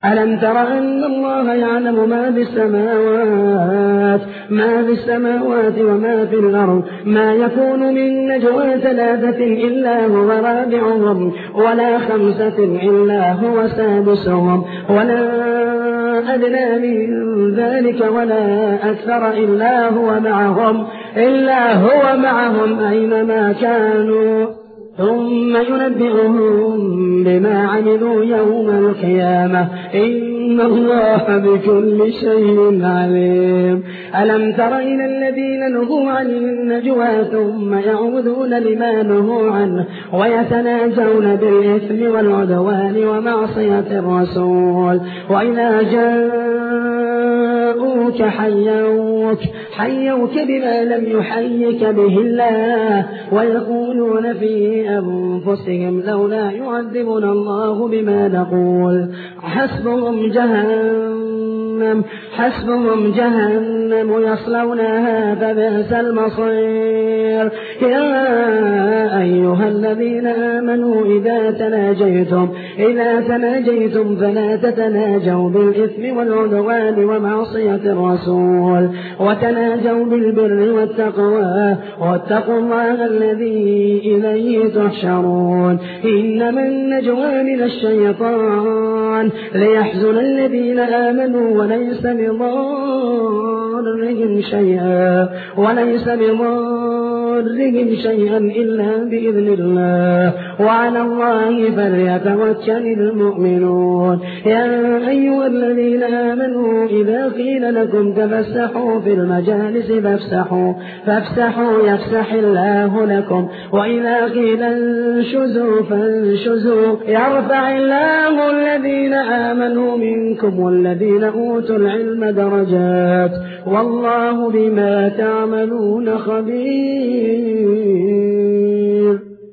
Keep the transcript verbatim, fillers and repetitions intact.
ألم تر أن الله يعلم ما في السماوات ما في السماوات وما في الأرض ما يكون من نجوى ثلاثة إلا هو رابعهم ولا خمسة إلا هو سادسهم ولا أدنى من ذلك ولا أكثر إلا هو معهم إلا هو معهم أينما كانوا ثم ينبئهم بما عملوا يوم القيامة إن الله بكل شيء عليم. ألم تر إلى الذين نهوا عن النجوى ثم يعودون لما نهوا عنه ويتناجون بالإثم والعدوان ومعصية الرسول وإذا جاءوك حيوك حيوك بما لم يحيك به الله ويقولون في أنفسهم لولا يعذبنا الله بما نقول حسبهم جهنم حسبهم جهنم يصلونها فبئس المصير. يا أيها الذين آمنوا إذا تناجيتم إذا تناجيتم فلا تتناجوا بالإثم والعدوان ومعصية الرسول وتناجوا بالبر والتقوى واتقوا الله الذي إليه تحشرون. إنما النجوى من الشيطان ليحزن الذين آمنوا وليس بضارهم شيئا وليس بضارهم شيئا إلا بإذن الله وعلى الله فليتوكل المؤمنون. يا أيها الذين آمنوا إذا قيل لكم تفسحوا في المجالس فافسحوا فافسحوا يفسح الله لكم وإذا قيل انشزوا فانشزوا يرفع الله الذين آمنوا منكم والذين أوتوا العلم درجات والله بما تعملون خبير.